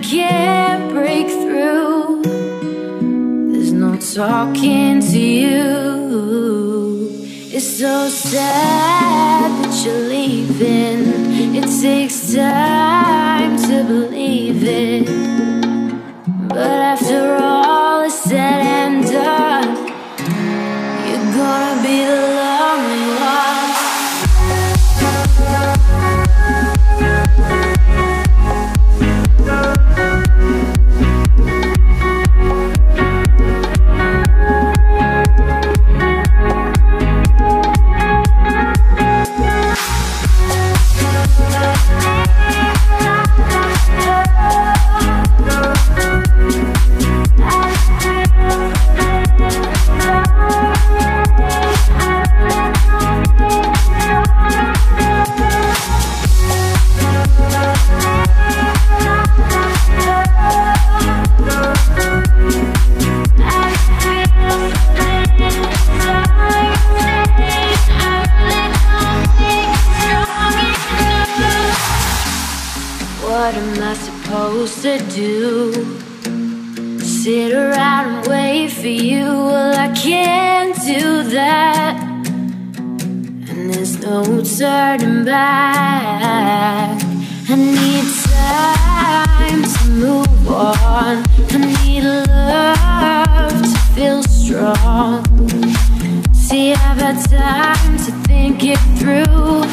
can't break through. There's no talking to you. It's so sad that you're leaving. It takes time to believe it, but after all is said and done, you're gonna be the lonely one. What am I supposed to do? Sit around and wait for you? Well, I can't do that, and there's no turning back. I need time to move on. I need love to feel strong. See, I've had time to think it through.